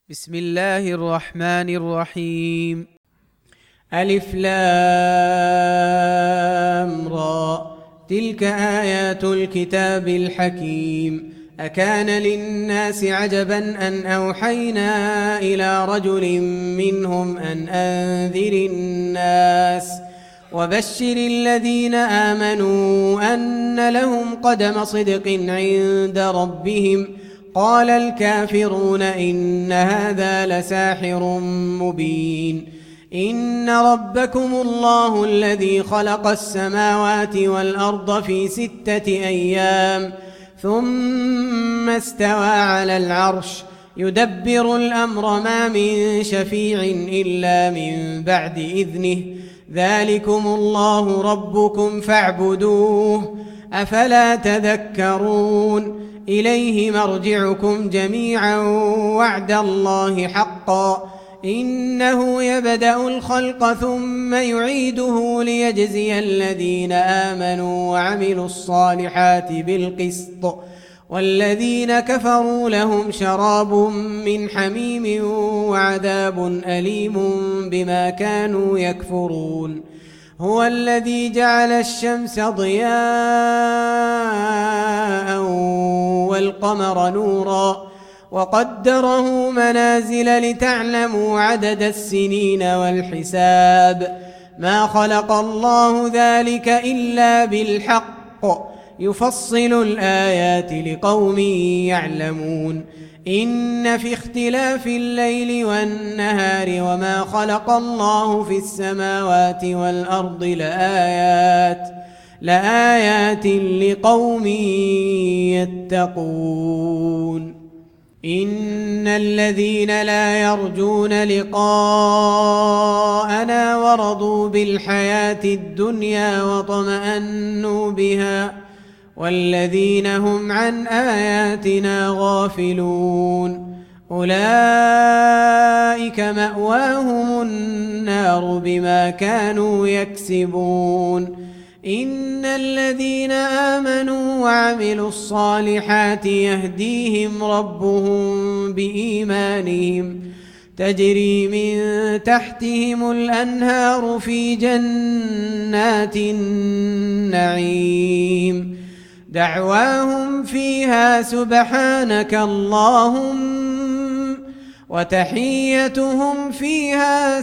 بسم الله الرحمن الرحيم. ألف لام را تلك آيات الكتاب الحكيم. أكان للناس عجبا أن أوحينا إلى رجل منهم أن أنذر الناس وبشر الذين آمنوا أن لهم قدم صدق عند ربهم. قال الكافرون إن هذا لساحر مبين. إن ربكم الله الذي خلق السماوات والأرض في 6 أيام ثم استوى على العرش يدبر الأمر ما من شفيع إلا من بعد إذنه. ذلكم الله ربكم فاعبدوه أفلا تذكرون. إليه مرجعكم جميعا وعد الله حقا إنه يبدأ الخلق ثم يعيده ليجزي الذين آمنوا وعملوا الصالحات بالقسط والذين كفروا لهم شراب من حميم وعذاب أليم بما كانوا يكفرون. هو الذي جعل الشمس ضياء والقمر نورا وقدره منازل لتعلموا عدد السنين والحساب. ما خلق الله ذلك إلا بالحق يفصل الآيات لقوم يعلمون. إن في اختلاف الليل والنهار وما خلق الله في السماوات والأرض لآيات لقوم يتقون. إن الذين لا يرجون لقاءنا ورضوا بالحياة الدنيا وطمأنوا بها والذين هم عن آياتنا غافلون أولئك مأواهم النار بما كانوا يكسبون. إن الذين آمنوا وعملوا الصالحات يهديهم ربهم بإيمانهم تجري من تحتهم الأنهار في جنات النعيم دعواهم فيها سبحانك اللهم وتحيتهم فيها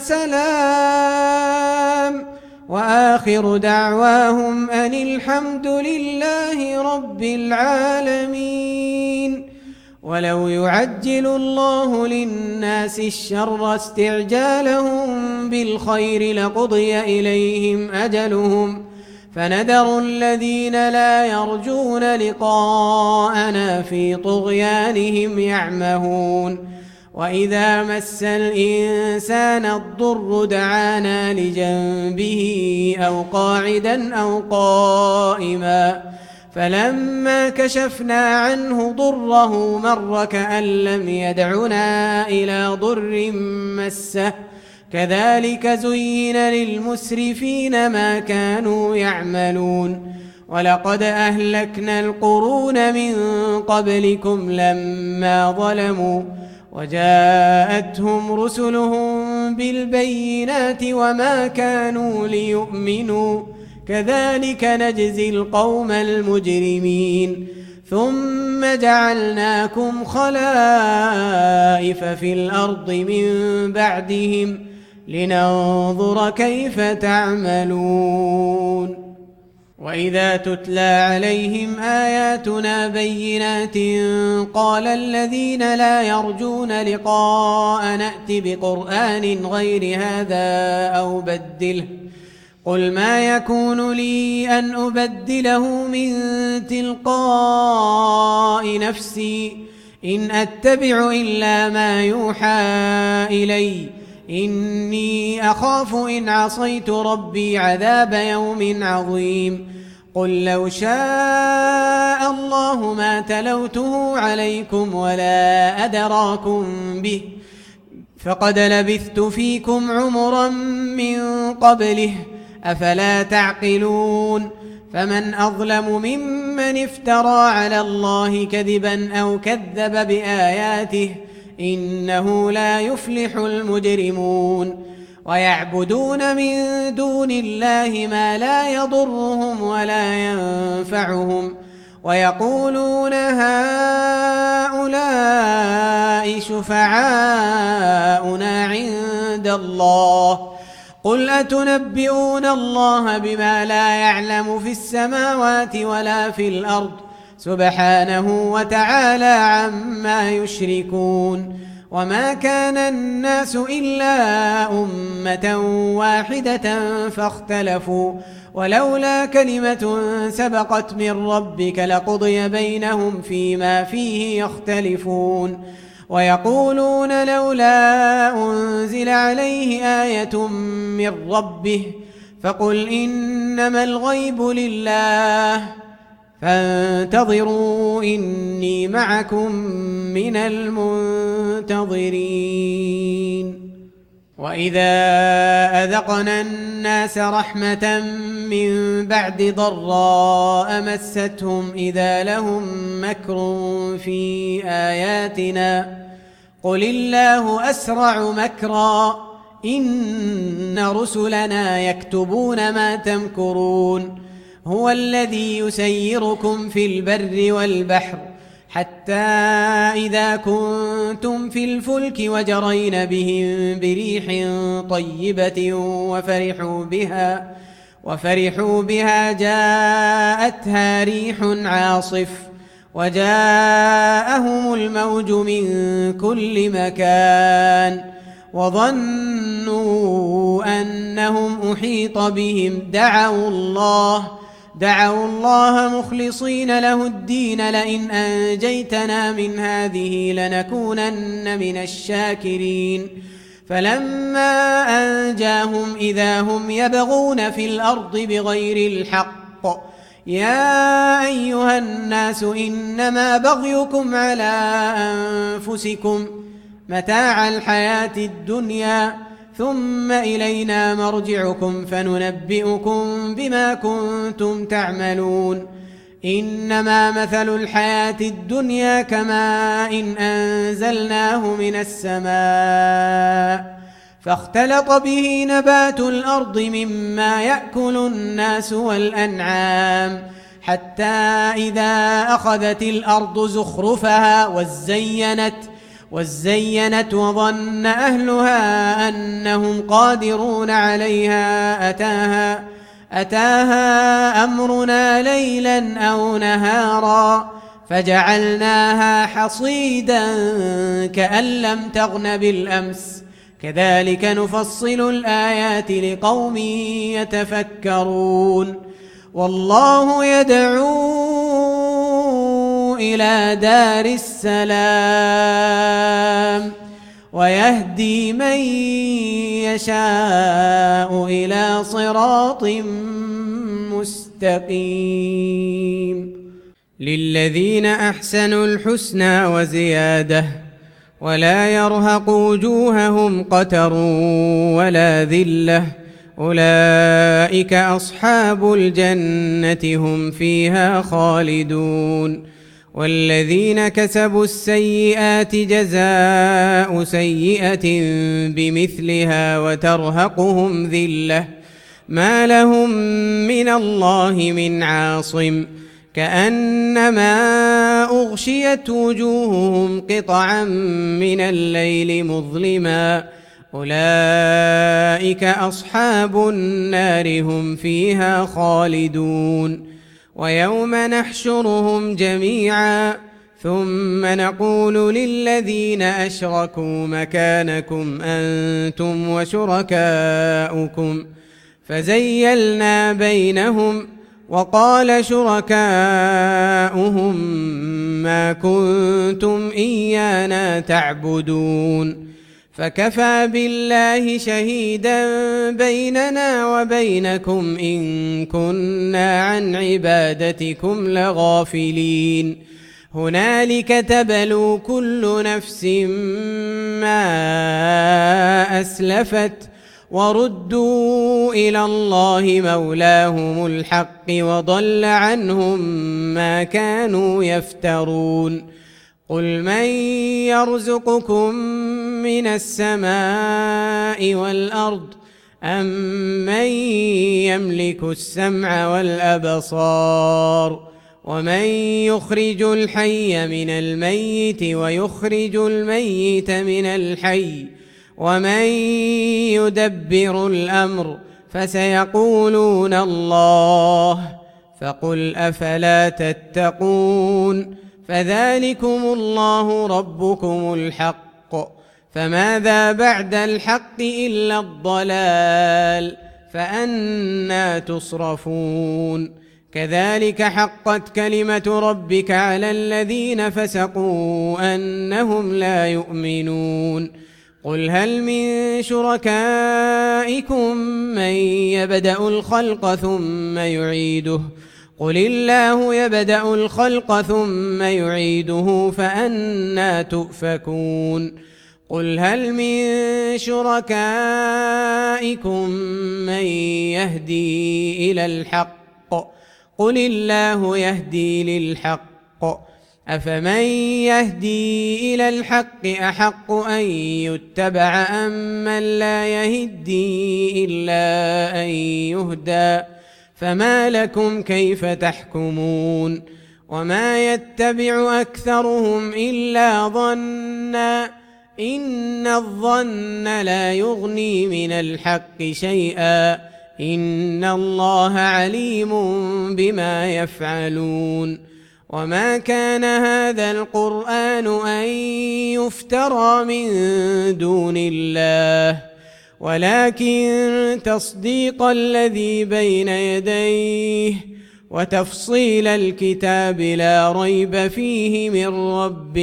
سلام وآخر دعواهم أن الحمد لله رب العالمين. ولو يعجل الله للناس الشر استعجالهم بالخير لقضي إليهم أجلهم فنذر الذين لا يرجون لقاءنا في طغيانهم يعمهون. وإذا مس الإنسان الضر دعانا لجنبه أو قاعدا أو قائما فلما كشفنا عنه ضره مر كأن لم يدعنا إلى ضر مسه كذلك زين للمسرفين ما كانوا يعملون. ولقد أهلكنا القرون من قبلكم لما ظلموا وجاءتهم رسلهم بالبينات وما كانوا ليؤمنوا كذلك نجزي القوم المجرمين. ثم جعلناكم خلائف في الأرض من بعدهم لننظر كيف تعملون. وإذا تتلى عليهم آياتنا بينات قال الذين لا يرجون لقاء نأت بقرآن غير هذا أو بدله قل ما يكون لي أن أبدله من تلقاء نفسي إن أتبع إلا ما يوحى إلي إني أخاف إن عصيت ربي عذاب يوم عظيم. قل لو شاء الله ما تلوته عليكم ولا أدراكم به فقد لبثت فيكم عمرا من قبله أفلا تعقلون. فمن أظلم ممن افترى على الله كذبا أو كذب بآياته إنه لا يفلح المجرمون ويعبدون من دون الله ما لا يضرهم ولا ينفعهم ويقولون هؤلاء شفعاؤنا عند الله قل أتنبئون الله بما لا يعلم في السماوات ولا في الأرض سبحانه وتعالى عما يشركون وما كان الناس إلا أمة واحدة فاختلفوا ولولا كلمة سبقت من ربك لقضي بينهم فيما فيه يختلفون ويقولون لولا أنزل عليه آية من ربه فقل إنما الغيب لله فانتظروا إني معكم من المنتظرين وإذا أذقنا الناس رحمة من بعد ضراء مستهم إذا لهم مكر في آياتنا قل الله أسرع مكرا إن رسلنا يكتبون ما تمكرون هو الذي يسيركم في البر والبحر حتى إذا كنتم في الفلك وجرين بهم بريح طيبة وفرحوا بها جاءتها ريح عاصف وجاءهم الموج من كل مكان وظنوا أنهم أحيط بهم دعوا الله مخلصين له الدين لئن أنجيتنا من هذه لنكونن من الشاكرين فلما أنجاهم إذا هم يبغون في الأرض بغير الحق يا أيها الناس إنما بغيكم على أنفسكم متاع الحياة الدنيا ثم إلينا مرجعكم فننبئكم بما كنتم تعملون إنما مثل الحياة الدنيا كماء إن أنزلناه من السماء فاختلط به نبات الأرض مما يأكل الناس والأنعام حتى إذا أخذت الأرض زخرفها وزينت وظن أهلها أنهم قادرون عليها أتاها أمرنا ليلا أو نهارا فجعلناها حصيدا كأن لم تغن بالأمس كذلك نفصل الآيات لقوم يتفكرون والله يدعو إلى دار السلام ويهدي من يشاء إلى صراط مستقيم للذين أحسنوا الحسنى وزيادة ولا يرهق وجوههم قتر ولا ذلة أولئك أصحاب الجنة هم فيها خالدون والذين كسبوا السيئات جزاء سيئة بمثلها وترهقهم ذلة ما لهم من الله من عاصم كأنما أغشيت وجوههم قطعا من الليل مظلما أولئك أصحاب النار هم فيها خالدون ويوم نحشرهم جميعا ثم نقول للذين أشركوا مكانكم أنتم وشركاؤكم فزيلنا بينهم وقال شركاؤهم ما كنتم إيانا تعبدون فكفى بالله شهيدا بيننا وبينكم إن كنا عن عبادتكم لغافلين هنالك تبلو كل نفس ما أسلفت وردوا إلى الله مولاهم الحق وضل عنهم ما كانوا يفترون قل من يرزقكم من السماء والأرض أمن يملك السمع والأبصار ومن يخرج الحي من الميت ويخرج الميت من الحي ومن يدبر الأمر فسيقولون الله فقل أفلا تتقون فذلكم الله ربكم الحق فماذا بعد الحق إلا الضلال فأنى تصرفون كذلك حقت كلمة ربك على الذين فسقوا أنهم لا يؤمنون قل هل من شركائكم من يبدأ الخلق ثم يعيده قل الله يبدأ الخلق ثم يعيده فأنى تؤفكون قل هل من شركائكم من يهدي إلى الحق قل الله يهدي للحق أفمن يهدي إلى الحق أحق أن يتبع أمن لا يهدي إلا أن يهدى فما لكم كيف تحكمون وما يتبع أكثرهم إلا ظنا إن الظن لا يغني من الحق شيئا إن الله عليم بما يفعلون وما كان هذا القرآن أن يفترى من دون الله ولكن تصديق الذي بين يديه وتفصيل الكتاب لا ريب فيه من رب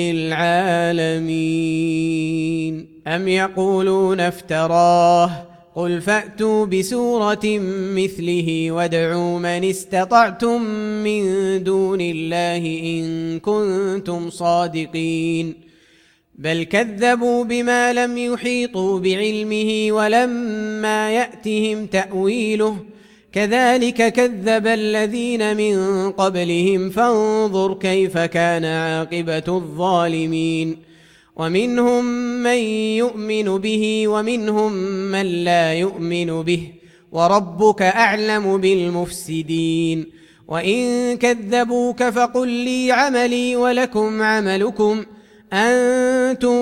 العالمين أم يقولون افتراه قل فأتوا بسورة مثله وادعوا من استطعتم من دون الله إن كنتم صادقين بل كذبوا بما لم يحيطوا بعلمه ولما يأتهم تأويله كذلك كذب الذين من قبلهم فانظر كيف كان عاقبة الظالمين ومنهم من يؤمن به ومنهم من لا يؤمن به وربك أعلم بالمفسدين وإن كذبوك فقل لي عملي ولكم عملكم أنتم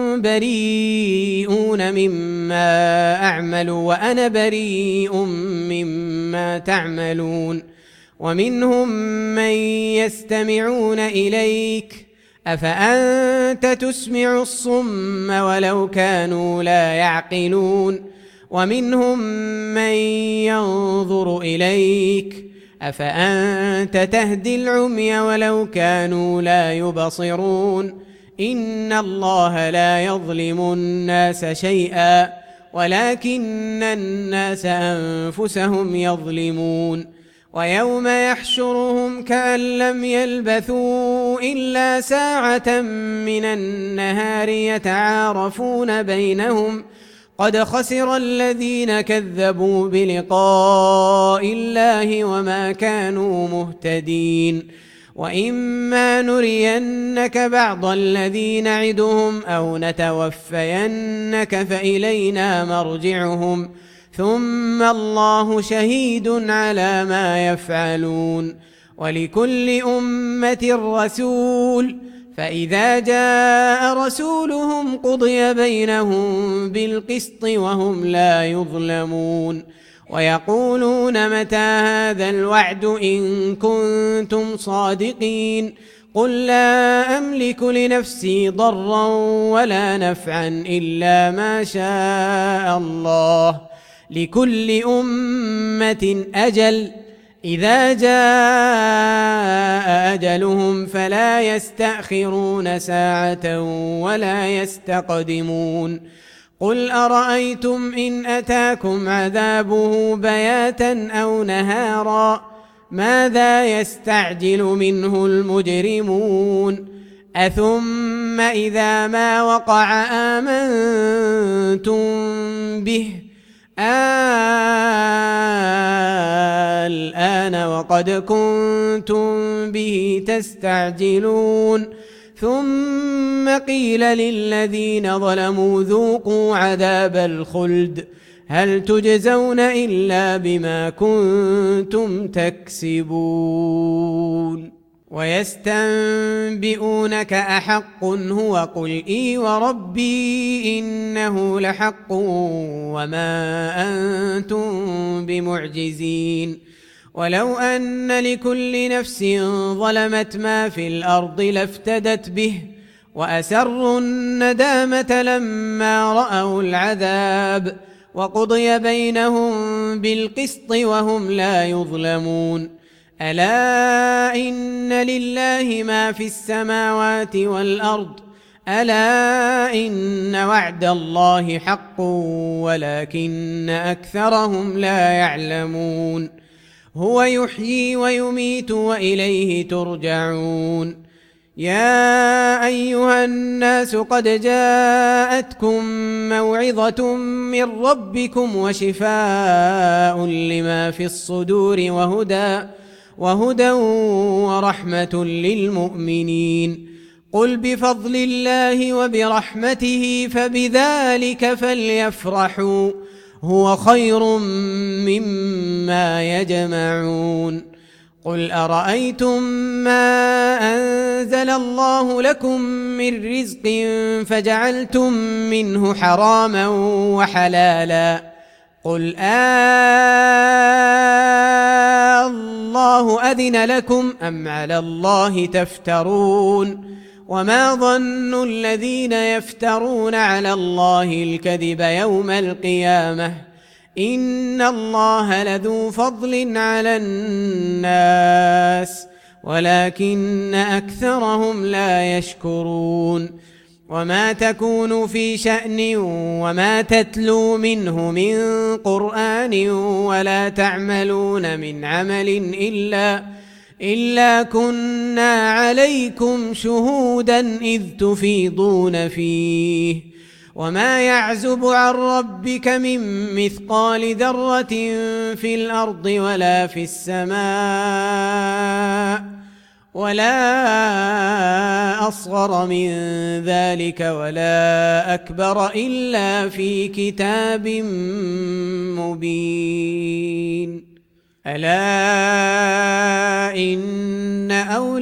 بريئون مما أعمل وأنا بريء مما تعملون ومنهم من يستمعون إليك أفأنت تسمع الصم ولو كانوا لا يعقلون ومنهم من ينظر إليك أفأنت تهدي العمي ولو كانوا لا يبصرون إن الله لا يظلم الناس شيئا ولكن الناس أنفسهم يظلمون ويوم يحشرهم كأن لم يلبثوا إلا ساعة من النهار يتعارفون بينهم قد خسر الذين كذبوا بلقاء الله وما كانوا مهتدين وإما نرينك بعض الذي نعدهم أو نتوفينك فإلينا مرجعهم ثم الله شهيد على ما يفعلون ولكل أمة رسول فإذا جاء رسولهم قضي بينهم بالقسط وهم لا يظلمون ويقولون متى هذا الوعد إن كنتم صادقين قل لا أملك لنفسي ضرا ولا نفعا إلا ما شاء الله لكل أمة أجل إذا جاء أجلهم فلا يستأخرون ساعة ولا يستقدمون قل أرأيتم إن أتاكم عذابه بياتا أو نهارا ماذا يستعجل منه المجرمون أثم إذا ما وقع آمنتم به الآن وقد كنتم به تستعجلون ثم قيل للذين ظلموا ذوقوا عذاب الخلد هل تجزون إلا بما كنتم تكسبون ويستنبئونك أحق هو قل إي وربي إنه لحق وما أنتم بمعجزين ولو أن لكل نفس ظلمت ما في الأرض لافتدت به وأسروا الندامة لما رأوا العذاب وقضي بينهم بالقسط وهم لا يظلمون ألا إن لله ما في السماوات والأرض ألا إن وعد الله حق ولكن أكثرهم لا يعلمون هو يحيي ويميت وإليه ترجعون يا أيها الناس قد جاءتكم موعظة من ربكم وشفاء لما في الصدور وهدى ورحمة للمؤمنين قل بفضل الله وبرحمته فبذلك فليفرحوا هو خير مما يجمعون قل أرأيتم ما أنزل الله لكم من رزق فجعلتم منه حراما وحلالا قل الله أذن لكم أم على الله تفترون وما ظن الذين يفترون على الله الكذب يوم القيامة إن الله لذو فضل على الناس ولكن أكثرهم لا يشكرون وما تكون في شأن وما تتلو منه من قرآن ولا تعملون من عمل إلا كنا عليكم شهودا إذ تفيضون فيه وما يعزب عن ربك من مثقال ذرة في الأرض ولا في السماء ولا أصغر من ذلك ولا أكبر إلا في كتاب مبين ألا إن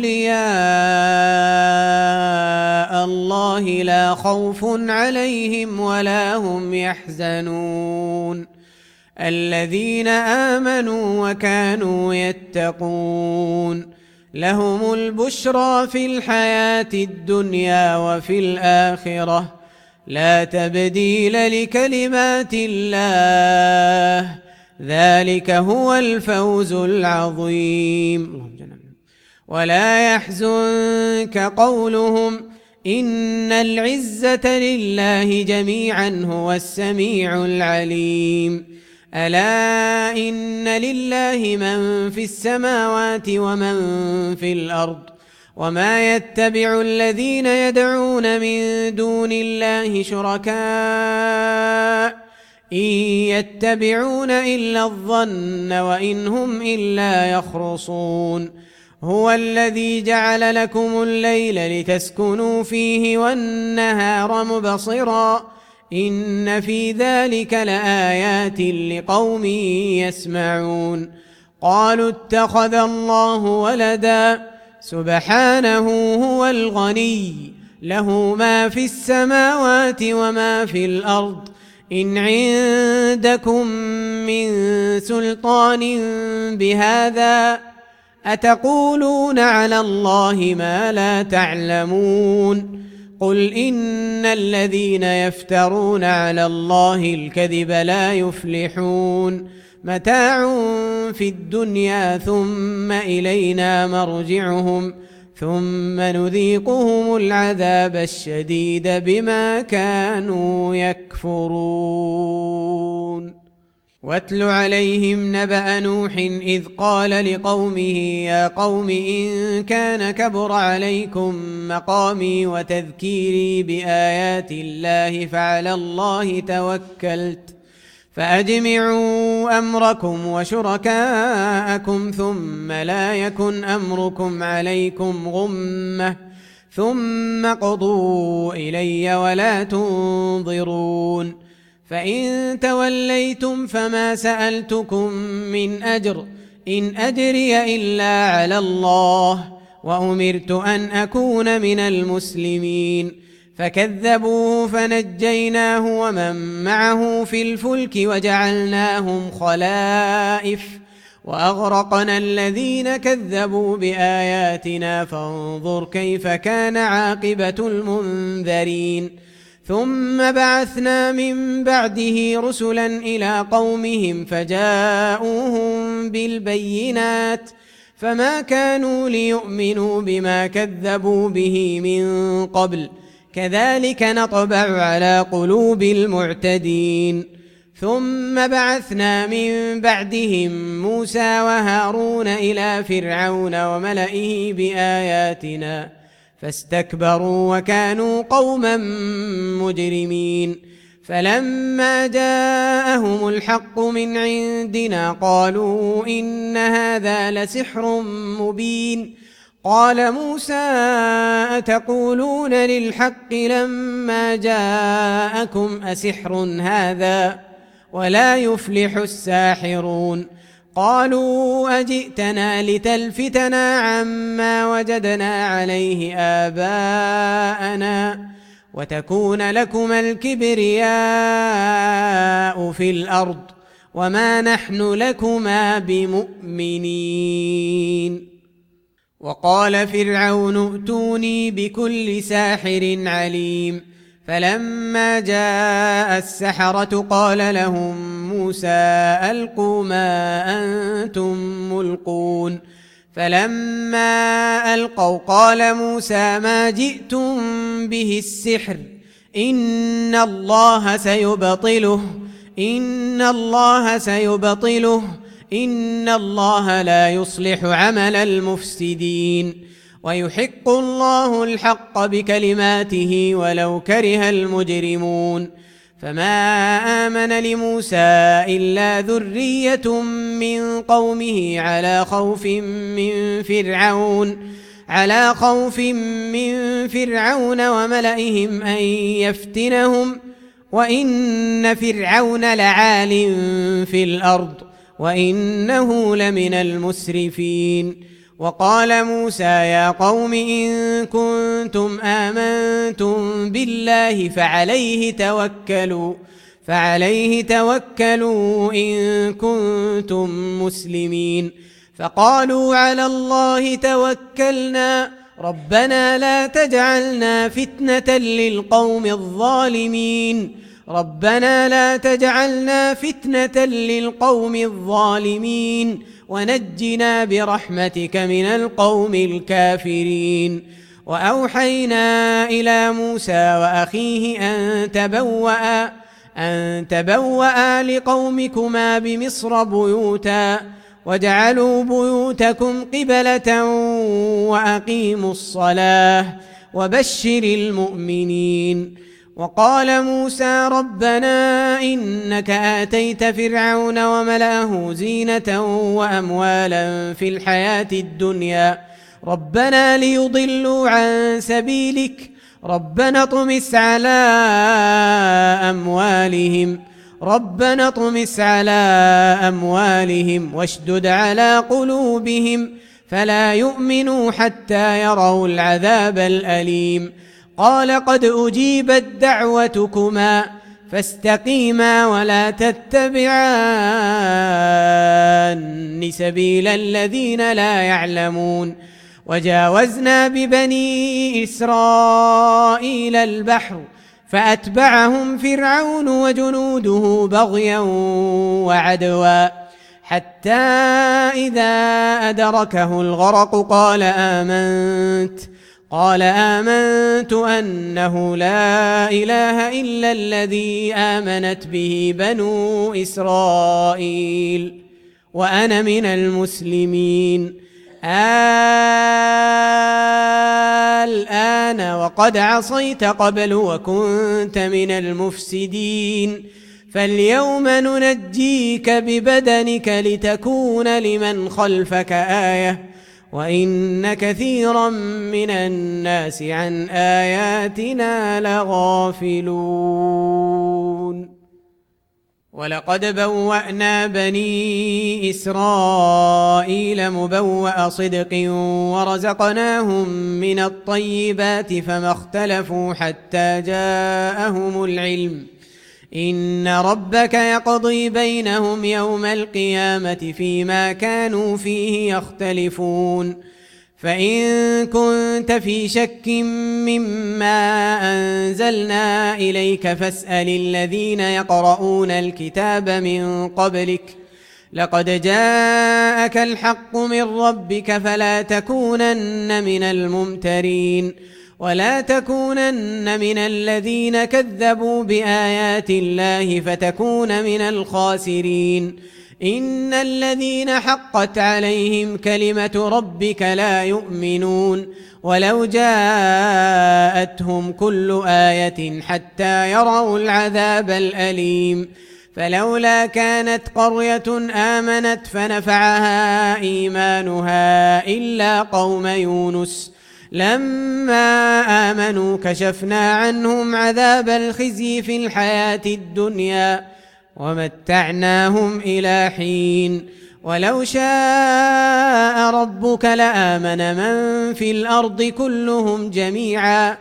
أولياء الله لا خوف عليهم ولا هم يحزنون الذين آمنوا وكانوا يتقون لهم البشرى في الحياة الدنيا وفي الآخرة لا تبديل لكلمات الله ذلك هو الفوز العظيم ولا يحزنك قولهم إن العزة لله جميعا هو السميع العليم ألا إن لله من في السماوات ومن في الأرض وما يتبع الذين يدعون من دون الله شركاء إن يتبعون إلا الظن وإن هم إلا يخرصون هو الذي جعل لكم الليل لتسكنوا فيه والنهار مبصرا إن في ذلك لآيات لقوم يسمعون قالوا اتخذ الله ولدا سبحانه هو الغني له ما في السماوات وما في الأرض إن عندكم من سلطان بهذا أتقولون على الله ما لا تعلمون قل إن الذين يفترون على الله الكذب لا يفلحون متاع في الدنيا ثم إلينا مرجعهم ثم نذيقهم العذاب الشديد بما كانوا يكفرون واتل عليهم نبأ نوح إذ قال لقومه يا قوم إن كان كبر عليكم مقامي وتذكيري بآيات الله فعلى الله توكلت فأجمعوا أمركم وشركاءكم ثم لا يكن أمركم عليكم غمة ثم اقضوا إلي ولا تنظرون فإن توليتم فما سألتكم من أجر إن أجري إلا على الله وأمرت أن أكون من المسلمين فكذبوه فنجيناه ومن معه في الفلك وجعلناهم خلائف وأغرقنا الذين كذبوا بآياتنا فانظر كيف كان عاقبة المنذرين ثم بعثنا من بعده رسلا إلى قومهم فجاءوهم بالبينات فما كانوا ليؤمنوا بما كذبوا به من قبل كذلك نطبع على قلوب المعتدين ثم بعثنا من بعدهم موسى وهارون إلى فرعون وملئه بآياتنا فاستكبروا وكانوا قوما مجرمين فلما جاءهم الحق من عندنا قالوا إن هذا لسحر مبين قال موسى أتقولون للحق لما جاءكم أسحر هذا ولا يفلح الساحرون قالوا أجئتنا لتلفتنا عما وجدنا عليه آباءنا وتكون لكما الكبرياء في الأرض وما نحن لكما بمؤمنين وقال فرعون ائتوني بكل ساحر عليم فلما جاء السحرة قال لهم موسى ألقوا ما أنتم ملقون فلما ألقوا قال موسى ما جئتم به السحر إن الله سيبطله إن الله لا يصلح عمل المفسدين ويحق الله الحق بكلماته ولو كره المجرمون فما آمن لموسى إلا ذرية من قومه على خوف من فرعون وملئهم أن يفتنهم وإن فرعون لعال في الأرض وإنه لمن المسرفين وقال موسى يا قوم إن كنتم آمنتم بالله فعليه توكلوا إن كنتم مسلمين فقالوا على الله توكلنا ربنا لا تجعلنا فتنة للقوم الظالمين ونجنا برحمتك من القوم الكافرين وأوحينا إلى موسى وأخيه أن تبوأ لقومكما بمصر بيوتا واجعلوا بيوتكم قبلة وأقيموا الصلاة وبشر المؤمنين وقال موسى ربنا إنك آتيت فرعون وملأه زينة وأموالا في الحياة الدنيا ربنا ليضلوا عن سبيلك ربنا اطمس على أموالهم واشدد على قلوبهم فلا يؤمنوا حتى يروا العذاب الأليم قال قد أجيبت دعوتكما فاستقيما ولا تتبعان سبيل الذين لا يعلمون وجاوزنا ببني إسرائيل البحر فأتبعهم فرعون وجنوده بغيا وعدوا حتى إذا أدركه الغرق قال آمنت أنه لا إله إلا الذي آمنت به بنو إسرائيل وأنا من المسلمين الآن وقد عصيت قبل وكنت من المفسدين فاليوم ننجيك ببدنك لتكون لمن خلفك آية وإن كثيرا من الناس عن آياتنا لغافلون. ولقد بوأنا بني إسرائيل مبوأ صدق ورزقناهم من الطيبات فما اختلفوا حتى جاءهم العلم. إن ربك يقضي بينهم يوم القيامة فيما كانوا فيه يختلفون. فإن كنت في شك مما أنزلنا إليك فاسأل الذين يقرؤون الكتاب من قبلك لقد جاءك الحق من ربك فلا تكونن من الممترين ولا تكونن من الذين كذبوا بآيات الله فتكون من الخاسرين. إن الذين حقت عليهم كلمة ربك لا يؤمنون ولو جاءتهم كل آية حتى يروا العذاب الأليم. فلولا كانت قرية آمنت فنفعها إيمانها إلا قوم يونس لما آمنوا كشفنا عنهم عذاب الخزي في الحياة الدنيا ومتعناهم إلى حين. ولو شاء ربك لآمن من في الأرض كلهم جميعا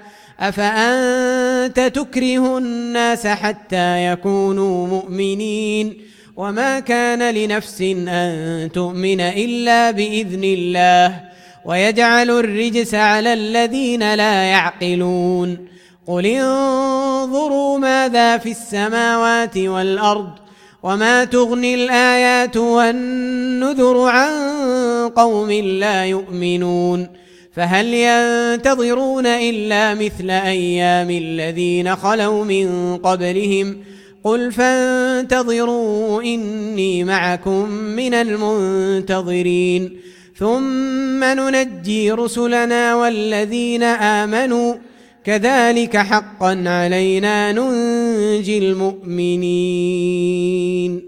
أفأنت تكره الناس حتى يكونوا مؤمنين وما كان لنفس أن تؤمن إلا بإذن الله ويجعل الرجس على الذين لا يعقلون. قل انظروا ماذا في السماوات والأرض وما تغني الآيات والنذر عن قوم لا يؤمنون. فهل ينتظرون إلا مثل أيام الذين خلوا من قبلهم قل فانتظروا إني معكم من المنتظرين ثم ننجي رسلنا والذين آمنوا كذلك حقا علينا ننجي المؤمنين.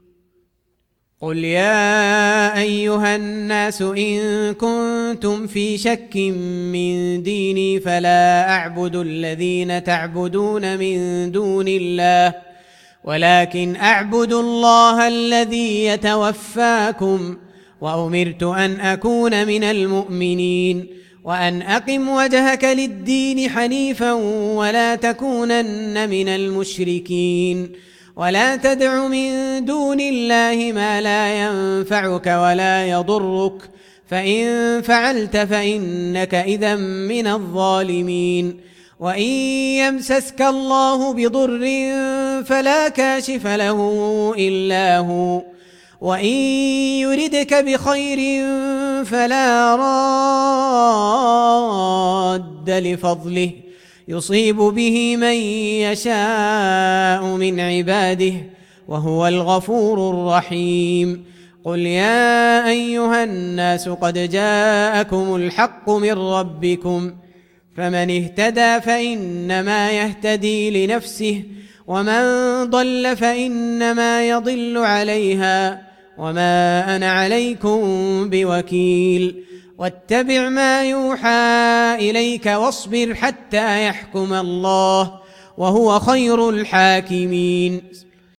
قل يا أيها الناس إن كنتم في شك من ديني فلا أعبد الذين تعبدون من دون الله ولكن أعبد الله الذي يتوفاكم وأمرت أن أكون من المؤمنين وأن أقم وجهك للدين حنيفا ولا تكونن من المشركين ولا تدع من دون الله ما لا ينفعك ولا يضرك فإن فعلت فإنك إذا من الظالمين. وإن يمسسك الله بضر فلا كاشف له إلا هو وإن يردك بخير فلا راد لفضله يصيب به من يشاء من عباده وهو الغفور الرحيم. قل يا أيها الناس قد جاءكم الحق من ربكم فمن اهتدى فإنما يهتدي لنفسه ومن ضل فإنما يضل عليها وما أنا عليكم بوكيل. واتبع ما يوحى إليك واصبر حتى يحكم الله وهو خير الحاكمين.